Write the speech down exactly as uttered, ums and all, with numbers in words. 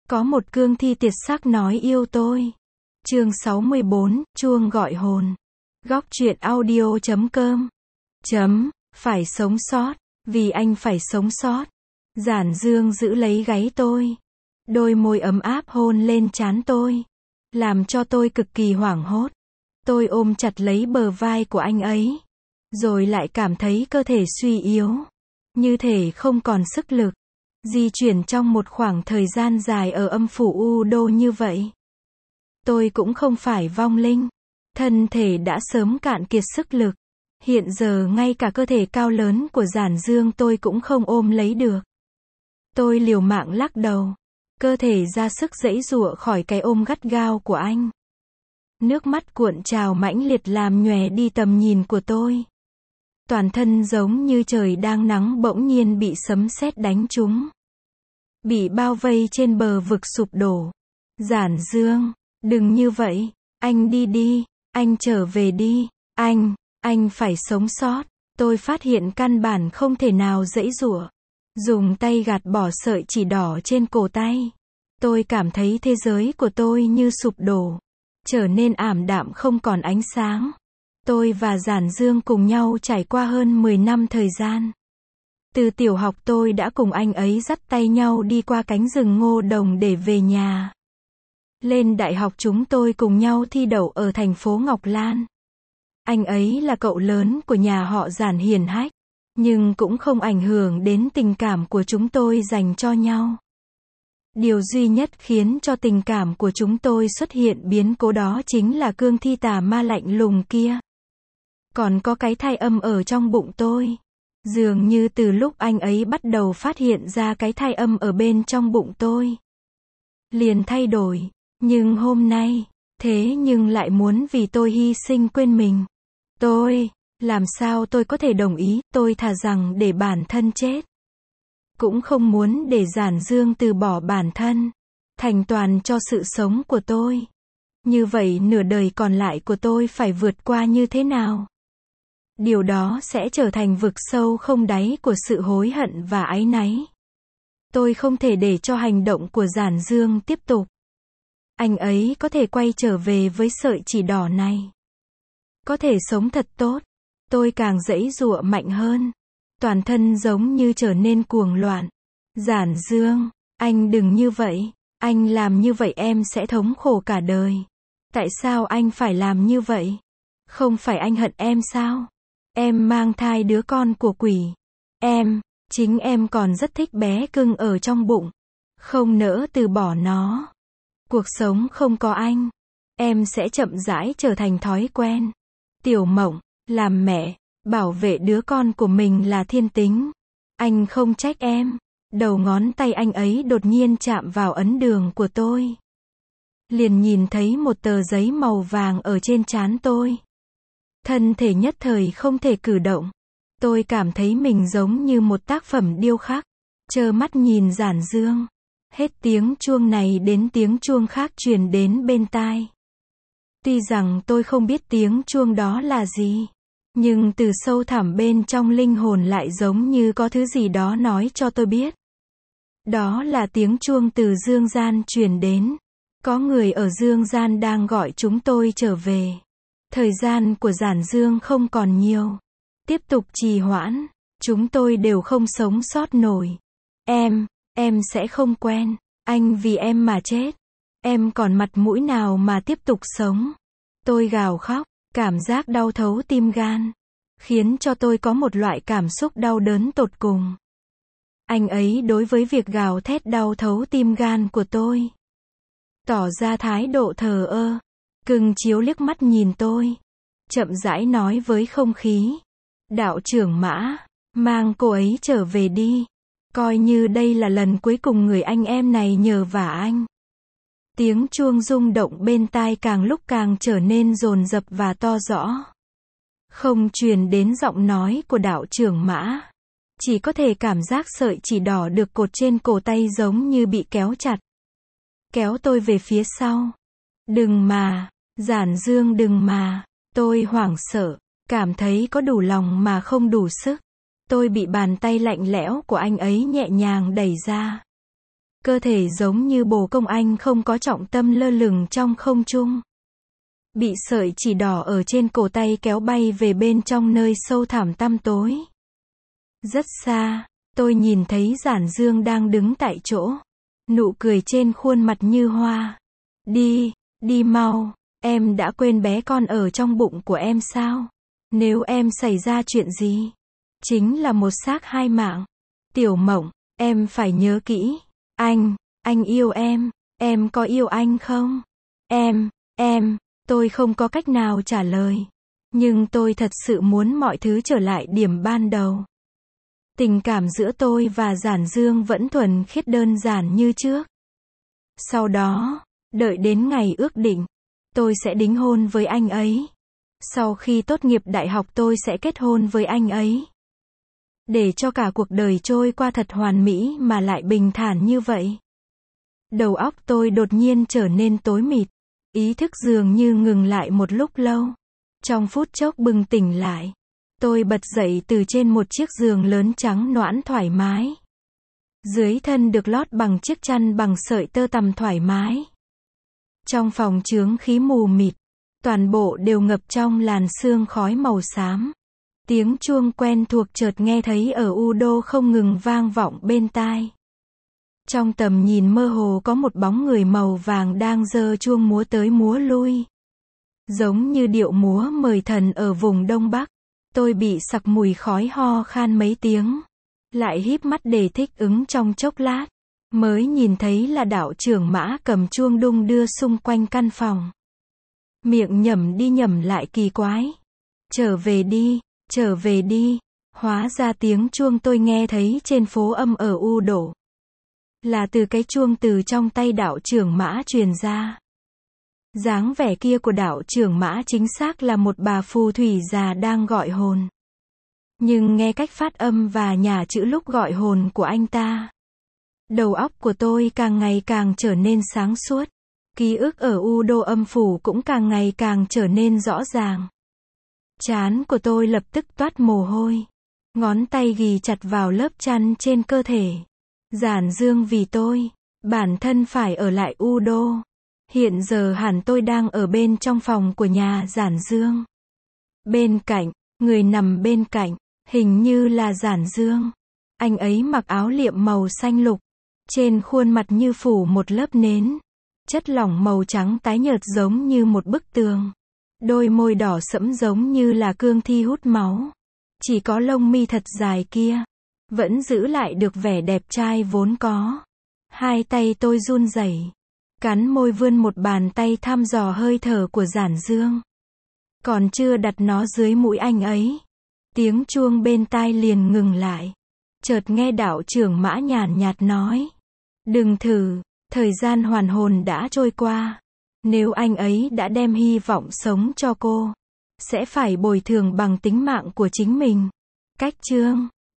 Có một cương thi tuyệt sắc nói yêu tôi. Chương sáu mươi bốn, chuông gọi hồn. Góc truyện audio chấm com. Chấm, phải sống sót, vì anh phải sống sót. Giản Dương giữ lấy gáy tôi. Đôi môi ấm áp hôn lên trán tôi. Làm cho tôi cực kỳ hoảng hốt. Tôi ôm chặt lấy bờ vai của anh ấy. Rồi lại cảm thấy cơ thể suy yếu. Như thể không còn sức lực. Di chuyển trong một khoảng thời gian dài ở âm phủ U Đô như vậy. Tôi cũng không phải vong linh. Thân thể đã sớm cạn kiệt sức lực. Hiện giờ ngay cả cơ thể cao lớn của Giản Dương tôi cũng không ôm lấy được. Tôi liều mạng lắc đầu. Cơ thể ra sức giãy giụa khỏi cái ôm gắt gao của anh. Nước mắt cuộn trào mãnh liệt làm nhòe đi tầm nhìn của tôi. Toàn thân giống như trời đang nắng bỗng nhiên bị sấm sét đánh trúng. Bị bao vây trên bờ vực sụp đổ. Giản Dương, đừng như vậy. Anh đi đi. Anh trở về đi. Anh, anh phải sống sót. Tôi phát hiện căn bản không thể nào giãy giụa. Dùng tay gạt bỏ sợi chỉ đỏ trên cổ tay. Tôi cảm thấy thế giới của tôi như sụp đổ. Trở nên ảm đạm không còn ánh sáng. Tôi và Giản Dương cùng nhau trải qua hơn mười năm thời gian. Từ tiểu học tôi đã cùng anh ấy dắt tay nhau đi qua cánh rừng ngô đồng để về nhà. Lên đại học chúng tôi cùng nhau thi đậu ở thành phố Ngọc Lan. Anh ấy là cậu lớn của nhà họ Giản hiển hách. Nhưng cũng không ảnh hưởng đến tình cảm của chúng tôi dành cho nhau. Điều duy nhất khiến cho tình cảm của chúng tôi xuất hiện biến cố đó chính là cương thi tà ma lạnh lùng kia. Còn có cái thai âm ở trong bụng tôi. Dường như từ lúc anh ấy bắt đầu phát hiện ra cái thai âm ở bên trong bụng tôi. Liền thay đổi. Nhưng hôm nay, thế nhưng lại muốn vì tôi hy sinh quên mình. Tôi, làm sao tôi có thể đồng ý, tôi thà rằng để bản thân chết. Cũng không muốn để Giản Dương từ bỏ bản thân. Thành toàn cho sự sống của tôi. Như vậy nửa đời còn lại của tôi phải vượt qua như thế nào? Điều đó sẽ trở thành vực sâu không đáy của sự hối hận và áy náy. Tôi không thể để cho hành động của Giản Dương tiếp tục. Anh ấy có thể quay trở về với sợi chỉ đỏ này. Có thể sống thật tốt. Tôi càng giãy giụa mạnh hơn. Toàn thân giống như trở nên cuồng loạn. Giản Dương, anh đừng như vậy. Anh làm như vậy em sẽ thống khổ cả đời. Tại sao anh phải làm như vậy? Không phải anh hận em sao? Em mang thai đứa con của quỷ. Em, chính em còn rất thích bé cưng ở trong bụng. Không nỡ từ bỏ nó. Cuộc sống không có anh. Em sẽ chậm rãi trở thành thói quen. Tiểu Mộng, làm mẹ, bảo vệ đứa con của mình là thiên tính. Anh không trách em. Đầu ngón tay anh ấy đột nhiên chạm vào ấn đường của tôi. Liền nhìn thấy một tờ giấy màu vàng ở trên trán tôi. Thân thể nhất thời không thể cử động. Tôi cảm thấy mình giống như một tác phẩm điêu khắc. Trơ mắt nhìn Giản Dương. Hết tiếng chuông này đến tiếng chuông khác truyền đến bên tai. Tuy rằng tôi không biết tiếng chuông đó là gì. Nhưng từ sâu thẳm bên trong linh hồn lại giống như có thứ gì đó nói cho tôi biết. Đó là tiếng chuông từ dương gian truyền đến. Có người ở dương gian đang gọi chúng tôi trở về. Thời gian của Giản Dương không còn nhiều. Tiếp tục trì hoãn, chúng tôi đều không sống sót nổi. Em, em sẽ không quen. Anh vì em mà chết. Em còn mặt mũi nào mà tiếp tục sống. Tôi gào khóc, cảm giác đau thấu tim gan. Khiến cho tôi có một loại cảm xúc đau đớn tột cùng. Anh ấy đối với việc gào thét đau thấu tim gan của tôi. Tỏ ra thái độ thờ ơ. Cưng chiếu liếc mắt nhìn tôi. Chậm rãi nói với không khí. Đạo trưởng Mã, mang cô ấy trở về đi. Coi như đây là lần cuối cùng người anh em này nhờ vả anh. Tiếng chuông rung động bên tai càng lúc càng trở nên dồn dập và to rõ. Không truyền đến giọng nói của đạo trưởng Mã. Chỉ có thể cảm giác sợi chỉ đỏ được cột trên cổ tay giống như bị kéo chặt. Kéo tôi về phía sau. Đừng mà, Giản Dương đừng mà. Tôi hoảng sợ, cảm thấy có đủ lòng mà không đủ sức. Tôi bị bàn tay lạnh lẽo của anh ấy nhẹ nhàng đẩy ra. Cơ thể giống như bồ công anh không có trọng tâm lơ lửng trong không trung. Bị sợi chỉ đỏ ở trên cổ tay kéo bay về bên trong nơi sâu thẳm tăm tối. Rất xa, tôi nhìn thấy Giản Dương đang đứng tại chỗ. Nụ cười trên khuôn mặt như hoa. Đi, đi mau, em đã quên bé con ở trong bụng của em sao? Nếu em xảy ra chuyện gì? Chính là một xác hai mạng. Tiểu Mộng, em phải nhớ kỹ. Anh, anh yêu em, em có yêu anh không? Em, em, tôi không có cách nào trả lời. Nhưng tôi thật sự muốn mọi thứ trở lại điểm ban đầu. Tình cảm giữa tôi và Giản Dương vẫn thuần khiết đơn giản như trước. Sau đó, đợi đến ngày ước định, tôi sẽ đính hôn với anh ấy. Sau khi tốt nghiệp đại học tôi sẽ kết hôn với anh ấy. Để cho cả cuộc đời trôi qua thật hoàn mỹ mà lại bình thản như vậy. Đầu óc tôi đột nhiên trở nên tối mịt. Ý thức dường như ngừng lại một lúc lâu. Trong phút chốc bừng tỉnh lại. Tôi bật dậy từ trên một chiếc giường lớn trắng nõn thoải mái. Dưới thân được lót bằng chiếc chăn bằng sợi tơ tằm thoải mái. Trong phòng chướng khí mù mịt. Toàn bộ đều ngập trong làn sương khói màu xám. Tiếng chuông quen thuộc chợt nghe thấy ở U Đô không ngừng vang vọng bên tai. Trong tầm nhìn mơ hồ có một bóng người màu vàng đang giơ chuông múa tới múa lui. Giống như điệu múa mời thần ở vùng Đông Bắc. Tôi bị sặc mùi khói ho khan mấy tiếng. Lại híp mắt để thích ứng trong chốc lát. Mới nhìn thấy là đạo trưởng Mã cầm chuông đung đưa xung quanh căn phòng. Miệng nhẩm đi nhẩm lại kỳ quái. Trở về đi, trở về đi. Hóa ra tiếng chuông tôi nghe thấy trên phố âm ở U Đổ. Là từ cái chuông từ trong tay đạo trưởng Mã truyền ra. Dáng vẻ kia của đạo trưởng Mã chính xác là một bà phù thủy già đang gọi hồn. Nhưng nghe cách phát âm và nhả chữ lúc gọi hồn của anh ta. Đầu óc của tôi càng ngày càng trở nên sáng suốt. Ký ức ở U Đô âm phủ cũng càng ngày càng trở nên rõ ràng. Trán của tôi lập tức toát mồ hôi. Ngón tay ghì chặt vào lớp chăn trên cơ thể. Giản Dương vì tôi, bản thân phải ở lại U Đô. Hiện giờ hẳn tôi đang ở bên trong phòng của nhà Giản Dương. Bên cạnh, người nằm bên cạnh, hình như là Giản Dương. Anh ấy mặc áo liệm màu xanh lục. Trên khuôn mặt như phủ một lớp nến. Chất lỏng màu trắng tái nhợt giống như một bức tường. Đôi môi đỏ sẫm giống như là cương thi hút máu. Chỉ có lông mi thật dài kia. Vẫn giữ lại được vẻ đẹp trai vốn có. Hai tay tôi run rẩy. Cắn môi vươn một bàn tay thăm dò hơi thở của Giản Dương. Còn chưa đặt nó dưới mũi anh ấy. Tiếng chuông bên tai liền ngừng lại. Chợt nghe đạo trưởng Mã nhàn nhạt nói. Đừng thử, thời gian hoàn hồn đã trôi qua. Nếu anh ấy đã đem hy vọng sống cho cô, sẽ phải bồi thường bằng tính mạng của chính mình. Cách chương